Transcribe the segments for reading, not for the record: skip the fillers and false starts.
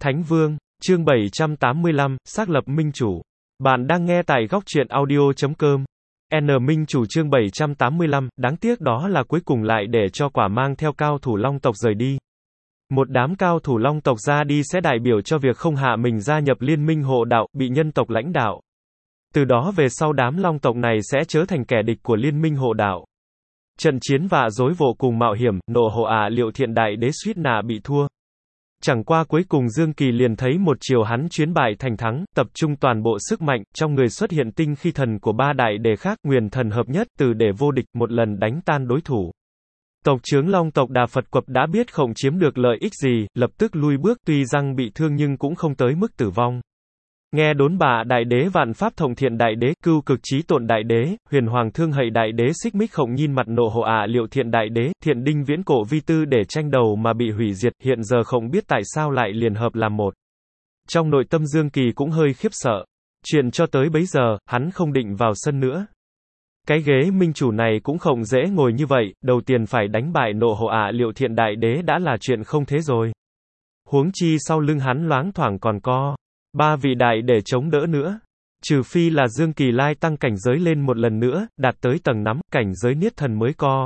Thánh Vương, chương 785, xác lập minh chủ. Bạn đang nghe tại góc truyện audio.com. Minh chủ chương 785, đáng tiếc đó là cuối cùng lại để cho quả mang theo cao thủ Long tộc rời đi. Một đám cao thủ Long tộc ra đi sẽ đại biểu cho việc không hạ mình gia nhập liên minh hộ đạo, bị nhân tộc lãnh đạo. Từ đó về sau đám Long tộc này sẽ trở thành kẻ địch của liên minh hộ đạo. Trận chiến vạ rối vô cùng mạo hiểm, nộ hộ Liệu Thiện Đại Đế suýt nà bị thua. Chẳng qua cuối cùng Dương Kỳ liền thấy một chiều hắn chuyến bại thành thắng, tập trung toàn bộ sức mạnh, trong người xuất hiện tinh khi thần của ba đại đế khác, Nguyên Thần hợp nhất, từ để vô địch, một lần đánh tan đối thủ. Tộc trưởng Long tộc Đà Phật Quập đã biết không chiếm được lợi ích gì, lập tức lui bước, tuy rằng bị thương nhưng cũng không tới mức tử vong. Nghe đốn bạ đại đế Vạn Pháp Thông Thiện Đại Đế, Cưu Cực Chí Tộn Đại Đế, Huyền Hoàng Thương Hậy Đại Đế xích mích khổng nhìn mặt nộ hộ Liệu Thiện Đại Đế, Thiện Đinh Viễn Cổ Vi Tư để tranh đầu mà bị hủy diệt, hiện giờ không biết tại sao lại liền hợp làm một. Trong nội tâm Dương Kỳ cũng hơi khiếp sợ. Chuyện cho tới bấy giờ, hắn không định vào sân nữa. Cái ghế minh chủ này cũng không dễ ngồi như vậy, đầu tiên phải đánh bại nộ hộ Liệu Thiện Đại Đế đã là chuyện không thế rồi. Huống chi sau lưng hắn loáng thoảng còn có ba vị đại để chống đỡ nữa. Trừ phi là Dương Kỳ lai tăng cảnh giới lên một lần nữa, đạt tới tầng nắm, cảnh giới niết thần mới co.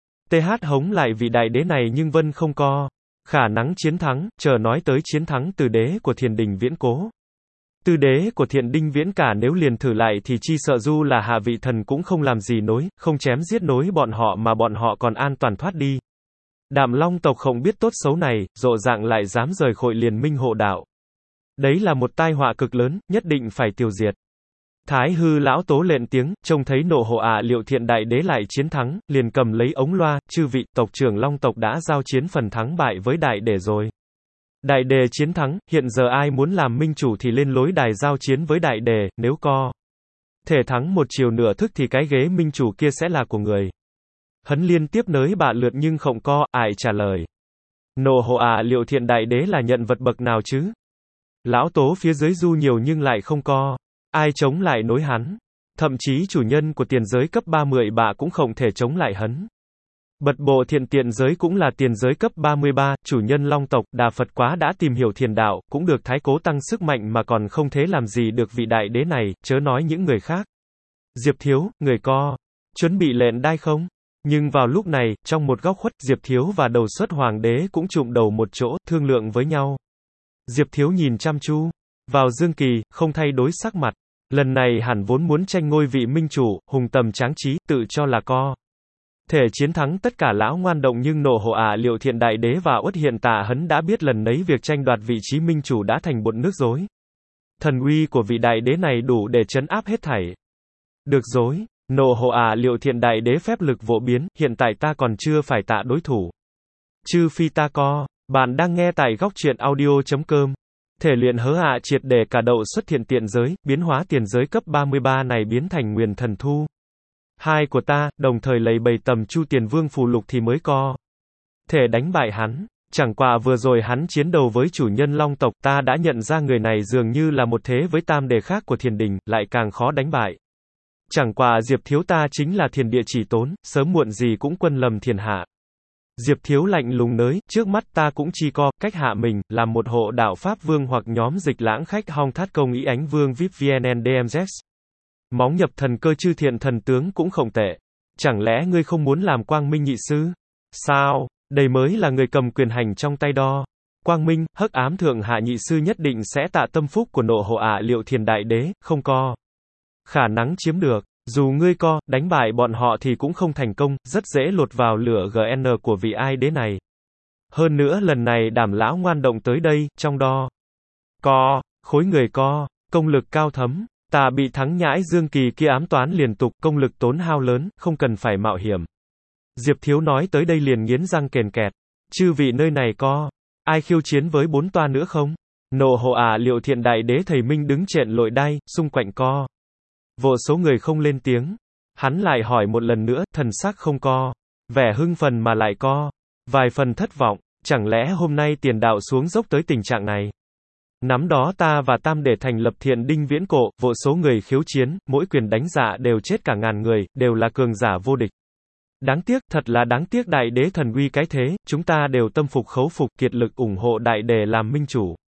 TH hống lại vị đại đế này nhưng Vân không co. Khả năng chiến thắng, chờ nói tới chiến thắng từ đế của Thiền Đình Viễn Cố. Từ đế của Thiện Đinh Viễn cả nếu liền thử lại thì chi sợ du là hạ vị thần cũng không làm gì nối, không chém giết nối bọn họ mà bọn họ còn an toàn thoát đi. Đạm Long tộc không biết tốt xấu này, rộ dạng lại dám rời khỏi liền minh hộ đạo. Đấy là một tai họa cực lớn, nhất định phải tiêu diệt. Thái hư lão tố lệnh tiếng, trông thấy nộ hộ Liệu Thiện Đại Đế lại chiến thắng, liền cầm lấy ống loa, chư vị, tộc trưởng Long tộc đã giao chiến phần thắng bại với đại đế rồi. Đại đế chiến thắng, hiện giờ ai muốn làm minh chủ thì lên lối đài giao chiến với đại đế, nếu co thể thắng một chiều nửa thức thì cái ghế minh chủ kia sẽ là của người. Hắn liên tiếp nới bạ lượt nhưng không co, ai trả lời. Nộ hộ Liệu Thiện Đại Đế là nhận vật bậc nào chứ? Lão tố phía dưới du nhiều nhưng lại không co. Ai chống lại nối hắn? Thậm chí chủ nhân của tiền giới cấp 30 bạ cũng không thể chống lại hắn. Bật bộ thiện tiện giới cũng là tiền giới cấp 33, chủ nhân Long tộc, Đà Phật Quá đã tìm hiểu thiền đạo, cũng được thái cố tăng sức mạnh mà còn không thế làm gì được vị đại đế này, chớ nói những người khác. Diệp Thiếu, người co chuẩn bị lệnh đai không? Nhưng vào lúc này, trong một góc khuất, Diệp Thiếu và đầu xuất hoàng đế cũng chụm đầu một chỗ, thương lượng với nhau. Diệp Thiếu nhìn chăm chú vào Dương Kỳ, không thay đổi sắc mặt. Lần này hẳn vốn muốn tranh ngôi vị minh chủ, hùng tầm tráng trí, tự cho là co thể chiến thắng tất cả lão ngoan động, nhưng nộ hộ Liệu Thiện Đại Đế và Uất Hiện Tà hắn đã biết lần nấy việc tranh đoạt vị trí minh chủ đã thành bộn nước rối. Thần uy của vị đại đế này đủ để trấn áp hết thảy. Được rồi, nộ hộ Liệu Thiện Đại Đế phép lực vỗ biến, hiện tại ta còn chưa phải tạ đối thủ. Chư phi ta co. Bạn đang nghe tại góc truyện audio.com. Thể luyện hớ triệt để cả đậu xuất thiện tiện giới, biến hóa tiền giới cấp 33 này biến thành Nguyên Thần Thu. Hai của ta, đồng thời lấy bầy tầm Chu Tiền Vương phù lục thì mới co thể đánh bại hắn. Chẳng qua vừa rồi hắn chiến đấu với chủ nhân Long tộc, ta đã nhận ra người này dường như là một thế với tam đề khác của Thiền Đình, lại càng khó đánh bại. Chẳng qua Diệp Thiếu ta chính là thiền địa chỉ tốn, sớm muộn gì cũng quân lầm thiền hạ. Diệp Thiếu lạnh lùng nới, trước mắt ta cũng chi co cách hạ mình, làm một hộ đạo Pháp Vương hoặc nhóm dịch lãng khách Hong Thát Công Ý Ánh Vương VIP VNNDMZ. Móng nhập thần cơ chư thiện thần tướng cũng không tệ. Chẳng lẽ ngươi không muốn làm Quang Minh nhị sư? Sao? Đây mới là người cầm quyền hành trong tay đo. Quang Minh, hắc ám thượng hạ nhị sư nhất định sẽ tạ tâm phúc của nộ hộ Liệu Thiền Đại Đế, không co khả năng chiếm được. Dù ngươi co đánh bại bọn họ thì cũng không thành công, rất dễ lột vào lửa GN của vị ai đế này. Hơn nữa lần này Đảm lão ngoan động tới đây, trong đo co khối người co công lực cao thấm. Ta bị thắng nhãi Dương Kỳ kia ám toán liên tục, công lực tốn hao lớn, không cần phải mạo hiểm. Diệp Thiếu nói tới đây liền nghiến răng kèn kẹt. Chư vị nơi này co ai khiêu chiến với 4 toa nữa không? Nộ hộ Liệu Thiện Đại Đế thầy Minh đứng trện lội đai, xung quanh co vô số người không lên tiếng. Hắn lại hỏi một lần nữa, thần sắc không co vẻ hưng phần mà lại co vài phần thất vọng. Chẳng lẽ hôm nay tiền đạo xuống dốc tới tình trạng này? Năm đó ta và Tam để thành lập Thiện Đinh Viễn Cổ, vô số người khiếu chiến, mỗi quyền đánh dạ đều chết cả ngàn người, đều là cường giả vô địch. Đáng tiếc, thật là đáng tiếc đại đế thần uy cái thế, chúng ta đều tâm phục khấu phục kiệt lực ủng hộ đại đế làm minh chủ.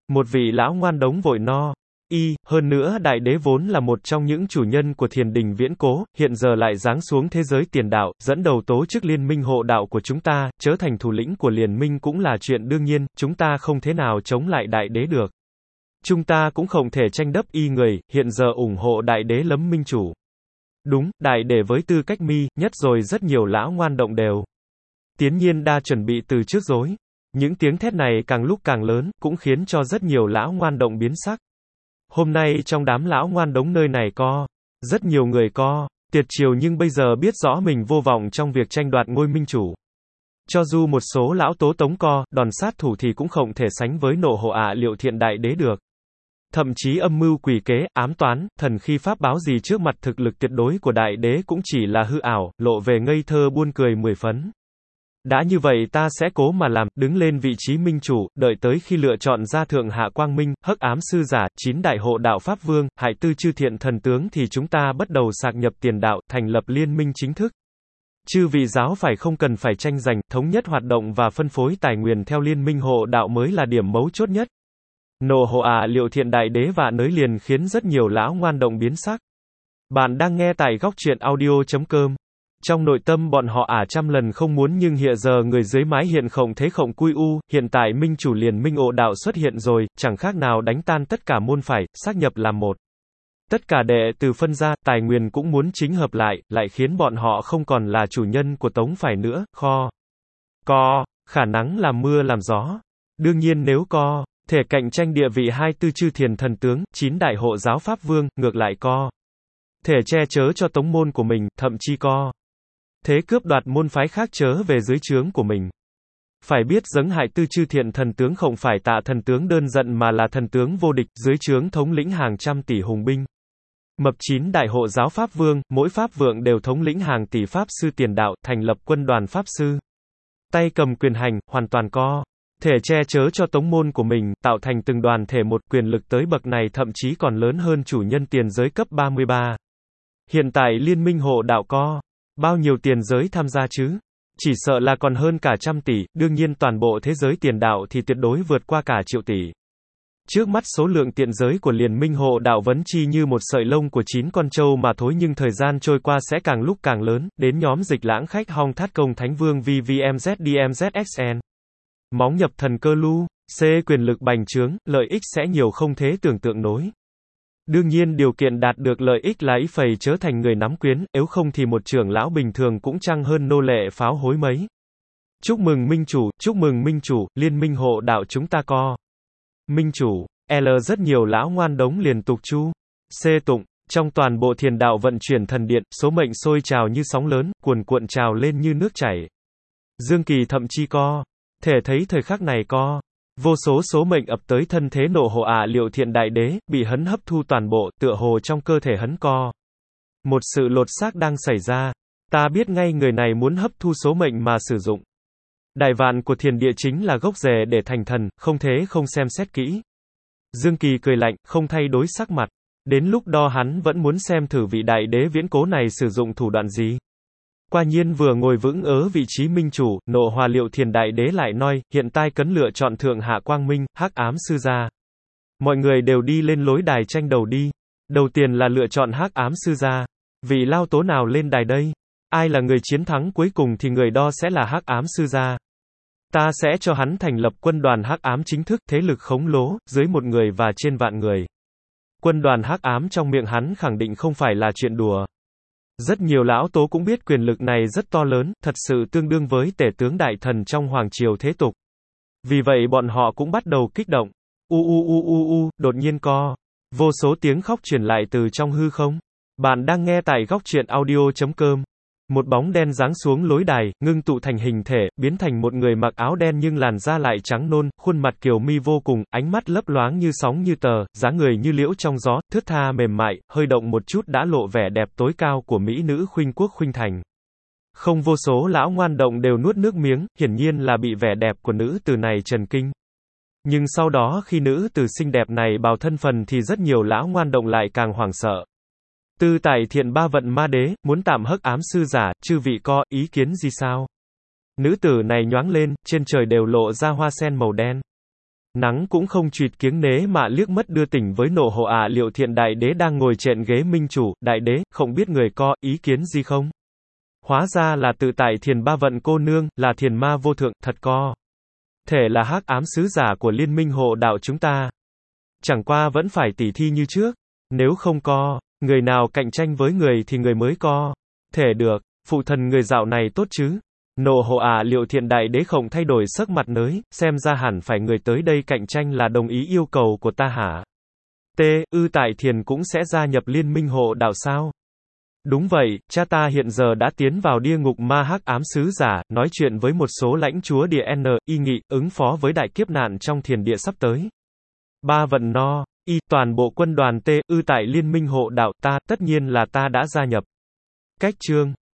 Một vị lão ngoan đống vội no. Hơn nữa đại đế vốn là một trong những chủ nhân của thiền đình viễn cố, hiện giờ lại giáng xuống thế giới tiền đạo, dẫn đầu tố chức liên minh hộ đạo của chúng ta, trở thành thủ lĩnh của liên minh cũng là chuyện đương nhiên, chúng ta không thế nào chống lại đại đế được. Chúng ta cũng không thể tranh đấp người, hiện giờ ủng hộ đại đế lắm minh chủ. Đúng, đại đế với tư cách nhất rồi rất nhiều lão ngoan động đều. Tiến nhiên đa chuẩn bị từ trước rồi. Những tiếng thét này càng lúc càng lớn, cũng khiến cho rất nhiều lão ngoan động biến sắc. Hôm nay trong đám lão ngoan đống nơi này có rất nhiều người có tiệt chiều nhưng bây giờ biết rõ mình vô vọng trong việc tranh đoạt ngôi minh chủ. Cho dù một số lão tố tống đòn sát thủ thì cũng không thể sánh với nộ hộ Liệu Thiện đại đế được. Thậm chí âm mưu quỷ kế, ám toán, thần khi pháp báo gì trước mặt thực lực tuyệt đối của đại đế cũng chỉ là hư ảo, lộ về ngây thơ buôn cười 10 phấn. Đã như vậy ta sẽ cố mà làm, đứng lên vị trí minh chủ, đợi tới khi lựa chọn ra thượng hạ quang minh, hắc ám sư giả, 9 đại hộ đạo pháp vương, hải tư chư thiện thần tướng thì chúng ta bắt đầu sạc nhập tiền đạo, thành lập liên minh chính thức. Chư vị giáo phải không cần phải tranh giành, thống nhất hoạt động và phân phối tài nguyên theo liên minh hộ đạo mới là điểm mấu chốt nhất. Nộ hộ Liệu Thiện đại đế và nới liền khiến rất nhiều lão ngoan động biến sắc. Bạn đang nghe tại góc truyện audio.com. Trong nội tâm bọn họ trăm lần không muốn nhưng hiện giờ người dưới mái hiện không thế không cui hiện tại minh chủ liền minh ộ đạo xuất hiện rồi, chẳng khác nào đánh tan tất cả môn phải, xác nhập làm một. Tất cả đệ từ phân ra, tài nguyên cũng muốn chính hợp lại khiến bọn họ không còn là chủ nhân của tống phải nữa, có khả năng làm mưa làm gió. Đương nhiên nếu có thể cạnh tranh địa vị 24 chư thiền thần tướng, 9 đại hộ giáo pháp vương, ngược lại có thể che chở cho tống môn của mình, thậm chí có thế cướp đoạt môn phái khác chớ về dưới trướng của mình. Phải biết dâng 24 chư thiện thần tướng không phải tạ thần tướng đơn giận mà là thần tướng vô địch, dưới trướng thống lĩnh hàng trăm tỷ hùng binh. Mập 9 đại hộ giáo pháp vương, mỗi pháp vượng đều thống lĩnh hàng tỷ pháp sư tiền đạo, thành lập quân đoàn pháp sư. Tay cầm quyền hành, hoàn toàn có thể che chở cho tống môn của mình, tạo thành từng đoàn thể một, quyền lực tới bậc này thậm chí còn lớn hơn chủ nhân tiền giới cấp 33. Hiện tại liên minh hộ đạo có bao nhiêu tiền giới tham gia chứ? Chỉ sợ là còn hơn cả trăm tỷ, đương nhiên toàn bộ thế giới tiền đạo thì tuyệt đối vượt qua cả triệu tỷ. Trước mắt số lượng tiền giới của liên minh hộ đạo vẫn chi như một sợi lông của 9 con trâu mà thôi, nhưng thời gian trôi qua sẽ càng lúc càng lớn, đến nhóm dịch lãng khách Hong Thát Công Thánh Vương VVMZDMZXN. Móng nhập thần cơ lưu, quyền lực bành trướng, lợi ích sẽ nhiều không thể tưởng tượng nổi. Đương nhiên điều kiện đạt được lợi ích là ý phầy trở thành người nắm quyền, nếu không thì một trưởng lão bình thường cũng chăng hơn nô lệ pháo hối mấy. Chúc mừng minh chủ, liên minh hộ đạo chúng ta có minh chủ, rất nhiều lão ngoan đống liền tục chu, tụng, trong toàn bộ thiền đạo vận chuyển thần điện, số mệnh sôi trào như sóng lớn, cuồn cuộn trào lên như nước chảy. Dương Kỳ thậm chí có thể thấy thời khắc này có vô số mệnh ập tới thân thế nộ hộ Liệu Thiện đại đế, bị hắn hấp thu toàn bộ, tựa hồ trong cơ thể hắn có một sự lột xác đang xảy ra. Ta biết ngay người này muốn hấp thu số mệnh mà sử dụng. Đại vạn của thiền địa chính là gốc rễ để thành thần, không thế không xem xét kỹ. Dương Kỳ cười lạnh, không thay đổi sắc mặt. Đến lúc đó hắn vẫn muốn xem thử vị đại đế viễn cố này sử dụng thủ đoạn gì. Quả nhiên vừa ngồi vững ở vị trí minh chủ, nộ hòa Liệu Thiền đại đế lại nói, hiện tại cấn lựa chọn thượng hạ quang minh, hắc ám sư gia. Mọi người đều đi lên lối đài tranh đầu đi. Đầu tiên là lựa chọn hắc ám sư gia. Vị lao tố nào lên đài đây? Ai là người chiến thắng cuối cùng thì người đó sẽ là hắc ám sư gia. Ta sẽ cho hắn thành lập quân đoàn hắc ám chính thức, thế lực khổng lồ, dưới 1 người và trên vạn người. Quân đoàn hắc ám trong miệng hắn khẳng định không phải là chuyện đùa. Rất nhiều lão tố cũng biết quyền lực này rất to lớn, thật sự tương đương với tể tướng đại thần trong hoàng triều thế tục. Vì vậy bọn họ cũng bắt đầu kích động. Đột nhiên có vô số tiếng khóc truyền lại từ trong hư không. Bạn đang nghe tại góc truyện audio.com. Một bóng đen giáng xuống lối đài, ngưng tụ thành hình thể, biến thành một người mặc áo đen nhưng làn da lại trắng nôn, khuôn mặt kiều mi vô cùng, ánh mắt lấp loáng như sóng như tờ, dáng người như liễu trong gió, thướt tha mềm mại, hơi động một chút đã lộ vẻ đẹp tối cao của mỹ nữ khuynh quốc khuynh thành. Không vô số lão ngoan động đều nuốt nước miếng, hiển nhiên là bị vẻ đẹp của nữ tử này trần kinh. Nhưng sau đó khi nữ tử xinh đẹp này bào thân phần thì rất nhiều lão ngoan động lại càng hoảng sợ. Tư tại thiện ba vận ma đế, muốn tạm hắc ám sư giả, chư vị có ý kiến gì sao? Nữ tử này nhoáng lên, trên trời đều lộ ra hoa sen màu đen. Nắng cũng không chụt kiếng nế mà liếc mất đưa tỉnh với nộ hộ Liệu Thiện Đại Đế đang ngồi trên ghế minh chủ, đại đế, không biết người có ý kiến gì không? Hóa ra là tự tại Thiền Ba Vận cô nương, là thiền ma vô thượng, thật có thể là hắc ám sứ giả của liên minh hộ đạo chúng ta. Chẳng qua vẫn phải tỉ thi như trước. Nếu không có người nào cạnh tranh với người thì người mới có thể được. Phụ thần người dạo này tốt chứ? Nộ hộ Liệu Thiện Đại Đế không thay đổi sắc mặt nới, xem ra hẳn phải người tới đây cạnh tranh là đồng ý yêu cầu của ta hả? Tại Thiền cũng sẽ gia nhập liên minh hộ đạo sao? Đúng vậy, cha ta hiện giờ đã tiến vào địa ngục ma hắc ám sứ giả, nói chuyện với một số lãnh chúa địa y nghị, ứng phó với đại kiếp nạn trong thiền địa sắp tới. Ba Vận toàn bộ quân đoàn tại liên minh hộ đạo ta, tất nhiên là ta đã gia nhập. Cách chương